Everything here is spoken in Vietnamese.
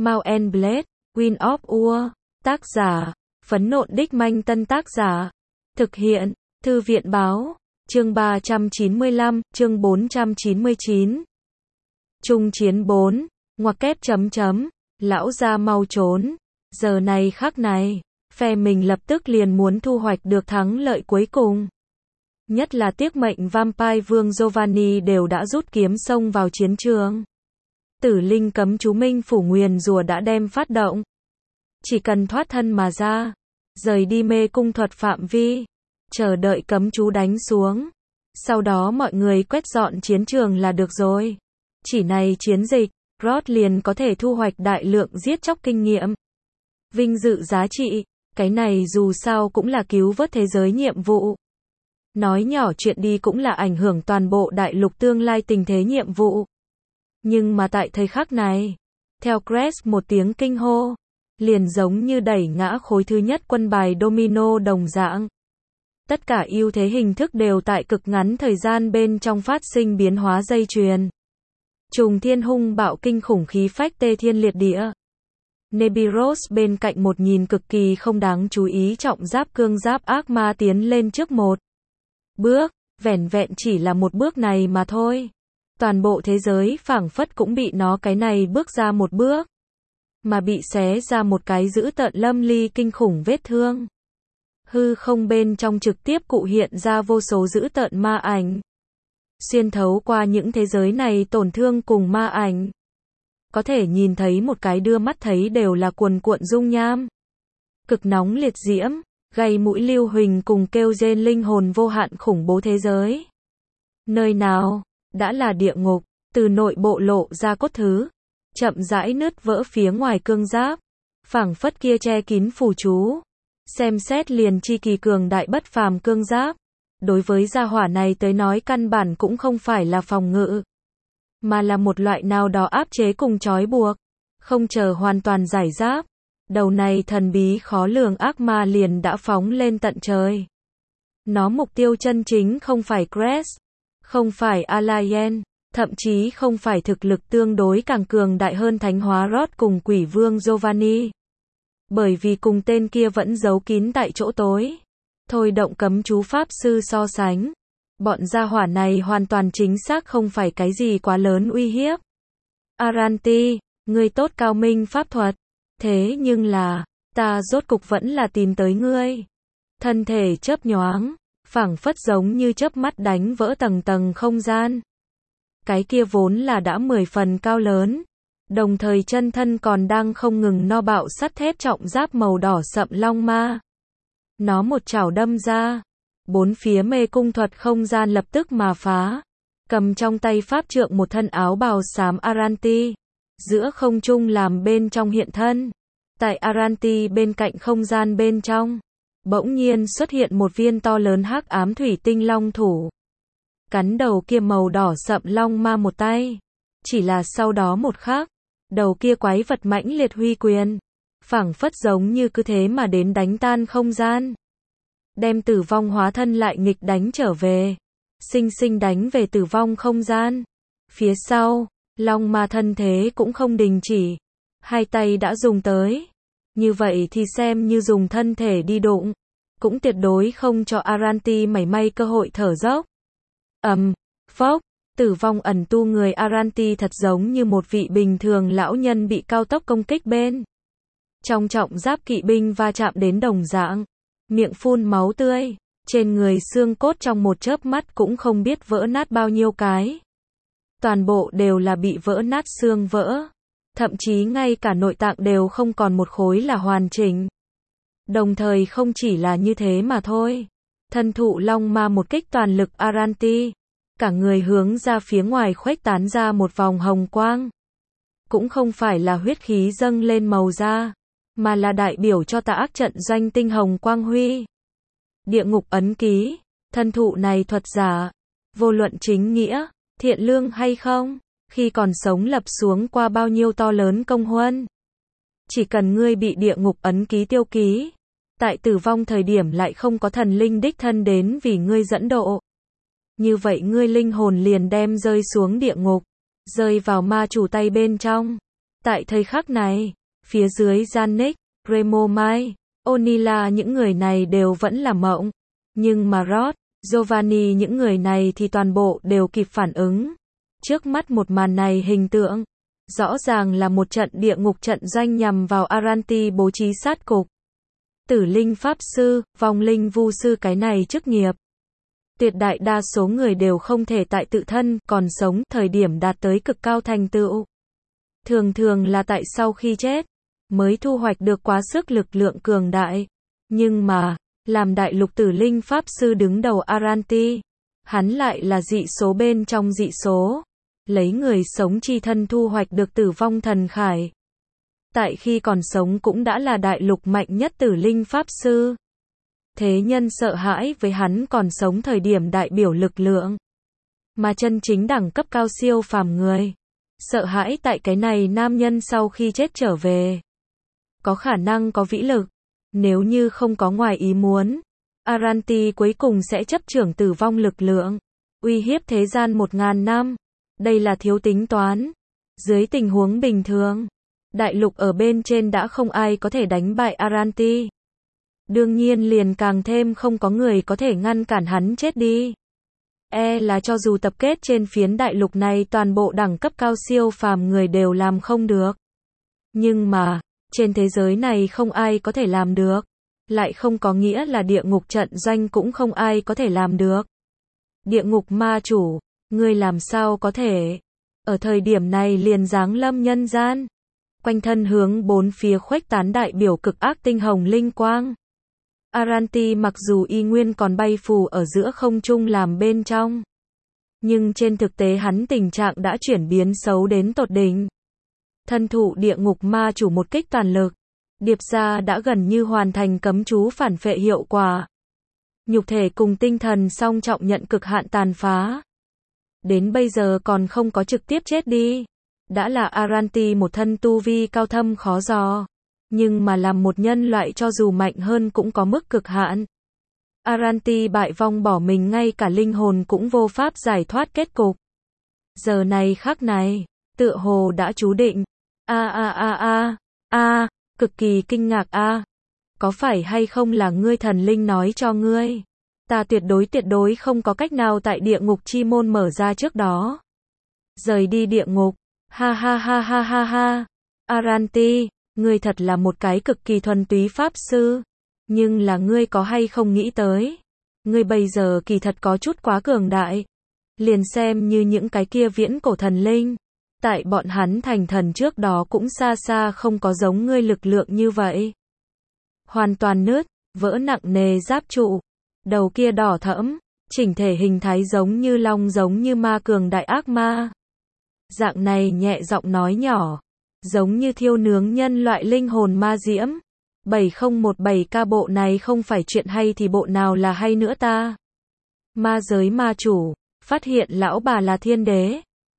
Mount and Blade, Wind of War, tác giả, Phấn Nộn Đích Manh Tân tác giả, thực hiện, Thư viện báo, chương 395, chương 499. Trung chiến 4, ngoặc kép chấm chấm, lão gia mau trốn, giờ này khắc này, phe mình lập tức liền muốn thu hoạch được thắng lợi cuối cùng. Nhất là tiếc mệnh Vampire Vương Giovanni đều đã rút kiếm xông vào chiến trường. Tử linh cấm chú Minh Phủ nguyền rùa đã đem phát động. Chỉ cần thoát thân mà ra, rời đi mê cung thuật phạm vi, chờ đợi cấm chú đánh xuống. Sau đó mọi người quét dọn chiến trường là được rồi. Chỉ này chiến dịch, Rod liền có thể thu hoạch đại lượng giết chóc kinh nghiệm. Vinh dự giá trị, cái này dù sao cũng là cứu vớt thế giới nhiệm vụ. Nói nhỏ chuyện đi cũng là ảnh hưởng toàn bộ đại lục tương lai tình thế nhiệm vụ. Nhưng mà tại thời khắc này, theo Crest một tiếng kinh hô, liền giống như đẩy ngã khối thứ nhất quân bài domino đồng dạng. Tất cả ưu thế hình thức đều tại cực ngắn thời gian bên trong phát sinh biến hóa dây chuyền. Trùng thiên hung bạo kinh khủng khí phách tê thiên liệt địa. Nebiros bên cạnh một nhìn cực kỳ không đáng chú ý trọng giáp cương giáp ác ma tiến lên trước một bước, vẻn vẹn chỉ là một bước này mà thôi. Toàn bộ thế giới phảng phất cũng bị nó cái này bước ra một bước, mà bị xé ra một cái dữ tợn lâm ly kinh khủng vết thương. Hư không bên trong trực tiếp cụ hiện ra vô số dữ tợn ma ảnh. Xuyên thấu qua những thế giới này tổn thương cùng ma ảnh. Có thể nhìn thấy một cái đưa mắt thấy đều là cuồn cuộn dung nham. Cực nóng liệt diễm, gây mũi lưu huỳnh cùng kêu rên linh hồn vô hạn khủng bố thế giới. Nơi nào, đã là địa ngục, từ nội bộ lộ ra cốt thứ. Chậm rãi nứt vỡ phía ngoài cương giáp. Phảng phất kia che kín phù chú. Xem xét liền chi kỳ cường đại bất phàm cương giáp. Đối với gia hỏa này tới nói căn bản cũng không phải là phòng ngự, mà là một loại nào đó áp chế cùng trói buộc. Không chờ hoàn toàn giải giáp, đầu này thần bí khó lường ác ma liền đã phóng lên tận trời. Nó mục tiêu chân chính không phải Crest, không phải Alien, thậm chí không phải thực lực tương đối càng cường đại hơn thánh hóa Rod cùng quỷ vương Giovanni. Bởi vì cùng tên kia vẫn giấu kín tại chỗ tối. Thôi động cấm chú pháp sư so sánh. Bọn gia hỏa này hoàn toàn chính xác không phải cái gì quá lớn uy hiếp. Aranti, ngươi tốt cao minh pháp thuật. Thế nhưng là, ta rốt cục vẫn là tìm tới ngươi. Thân thể chớp nhoáng, phảng phất giống như chớp mắt đánh vỡ tầng tầng không gian. Cái kia vốn là đã 10 phần cao lớn. Đồng thời chân thân còn đang không ngừng no bạo sắt thép trọng giáp màu đỏ sậm long ma. Nó một chảo đâm ra. Bốn phía mê cung thuật không gian lập tức mà phá. Cầm trong tay pháp trượng một thân áo bào xám Aranti. Giữa không trung làm bên trong hiện thân. Tại Aranti bên cạnh không gian bên trong. Bỗng nhiên xuất hiện một viên to lớn hắc ám thủy tinh long thủ. Cắn đầu kia màu đỏ sậm long ma một tay. Chỉ là sau đó một khắc. Đầu kia quái vật mãnh liệt huy quyền. Phảng phất giống như cứ thế mà đến đánh tan không gian. Đem tử vong hóa thân lại nghịch đánh trở về. Sinh sinh đánh về tử vong không gian. Phía sau, long ma thân thế cũng không đình chỉ. Hai tay đã dùng tới. Như vậy thì xem như dùng thân thể đi đụng. Cũng tuyệt đối không cho Aranti mảy may cơ hội thở dốc. Phốc. Tử vong ẩn tu người Aranti thật giống như một vị bình thường lão nhân bị cao tốc công kích bên. Trong trọng giáp kỵ binh va chạm đến đồng dạng. Miệng phun máu tươi. Trên người xương cốt trong một chớp mắt cũng không biết vỡ nát bao nhiêu cái. Toàn bộ đều là bị vỡ nát xương vỡ. Thậm chí ngay cả nội tạng đều không còn một khối là hoàn chỉnh. Đồng thời không chỉ là như thế mà thôi. Thân thụ long ma một kích toàn lực Aranti. Cả người hướng ra phía ngoài khuếch tán ra một vòng hồng quang. Cũng không phải là huyết khí dâng lên màu da, mà là đại biểu cho tà ác trận doanh tinh hồng quang huy. Địa ngục ấn ký, thân thụ này thuật giả, vô luận chính nghĩa, thiện lương hay không, khi còn sống lập xuống qua bao nhiêu to lớn công huân. Chỉ cần ngươi bị địa ngục ấn ký tiêu ký, tại tử vong thời điểm lại không có thần linh đích thân đến vì ngươi dẫn độ. Như vậy ngươi linh hồn liền đem rơi xuống địa ngục, rơi vào ma chủ tay bên trong. Tại thời khắc này, phía dưới Yannick, Remo Mai, Onila những người này đều vẫn là mộng. Nhưng mà Rod, Giovanni những người này thì toàn bộ đều kịp phản ứng. Trước mắt một màn này hình tượng, rõ ràng là một trận địa ngục trận doanh nhằm vào Aranti bố trí sát cục. Tử linh pháp sư, vong linh vu sư cái này chức nghiệp. Tuyệt đại đa số người đều không thể tại tự thân, còn sống, thời điểm đạt tới cực cao thành tựu. Thường thường là tại sau khi chết, mới thu hoạch được quá sức lực lượng cường đại. Nhưng mà, làm đại lục tử linh pháp sư đứng đầu Aranti, hắn lại là dị số bên trong dị số. Lấy người sống chi thân thu hoạch được tử vong thần khải. Tại khi còn sống cũng đã là đại lục mạnh nhất tử linh pháp sư. Thế nhân sợ hãi với hắn còn sống thời điểm đại biểu lực lượng. Mà chân chính đẳng cấp cao siêu phàm người. Sợ hãi tại cái này nam nhân sau khi chết trở về. Có khả năng có vĩ lực. Nếu như không có ngoài ý muốn, Aranti cuối cùng sẽ chấp trưởng tử vong lực lượng. Uy hiếp thế gian 1000 năm. Đây là thiếu tính toán. Dưới tình huống bình thường, đại lục ở bên trên đã không ai có thể đánh bại Aranti. Đương nhiên liền càng thêm không có người có thể ngăn cản hắn chết đi. Là cho dù tập kết trên phiến đại lục này toàn bộ đẳng cấp cao siêu phàm người đều làm không được. Nhưng mà, trên thế giới này không ai có thể làm được. Lại không có nghĩa là địa ngục trận doanh cũng không ai có thể làm được. Địa ngục ma chủ, ngươi làm sao có thể? Ở thời điểm này liền giáng lâm nhân gian. Quanh thân hướng bốn phía khuếch tán đại biểu cực ác tinh hồng linh quang. Aranti mặc dù y nguyên còn bay phù ở giữa không trung làm bên trong. Nhưng trên thực tế hắn tình trạng đã chuyển biến xấu đến tột đỉnh. Thân thụ địa ngục ma chủ một kích toàn lực. Điệp ra đã gần như hoàn thành cấm chú phản phệ hiệu quả. Nhục thể cùng tinh thần song trọng nhận cực hạn tàn phá. Đến bây giờ còn không có trực tiếp chết đi. Đã là Aranti một thân tu vi cao thâm khó dò. Nhưng mà làm một nhân loại cho dù mạnh hơn cũng có mức cực hạn. Aranti bại vong bỏ mình ngay cả linh hồn cũng vô pháp giải thoát kết cục. Giờ này khắc này, tựa hồ đã chú định. Cực kỳ kinh ngạc Có phải hay không là ngươi thần linh nói cho ngươi? Ta tuyệt đối không có cách nào tại địa ngục chi môn mở ra trước đó. Rời đi địa ngục. Ha. Aranti, ngươi thật là một cái cực kỳ thuần túy pháp sư. Nhưng là ngươi có hay không nghĩ tới? Ngươi bây giờ kỳ thật có chút quá cường đại. Liền xem như những cái kia viễn cổ thần linh. Tại bọn hắn thành thần trước đó cũng xa xa không có giống ngươi lực lượng như vậy. Hoàn toàn nứt, vỡ nặng nề giáp trụ. Đầu kia đỏ thẫm, chỉnh thể hình thái giống như long giống như ma cường đại ác ma. Dạng này nhẹ giọng nói nhỏ, giống như thiêu nướng nhân loại linh hồn ma diễm. 7017K bộ này không phải chuyện hay thì bộ nào là hay nữa ta? Ma giới ma chủ, phát hiện lão bà là thiên đế.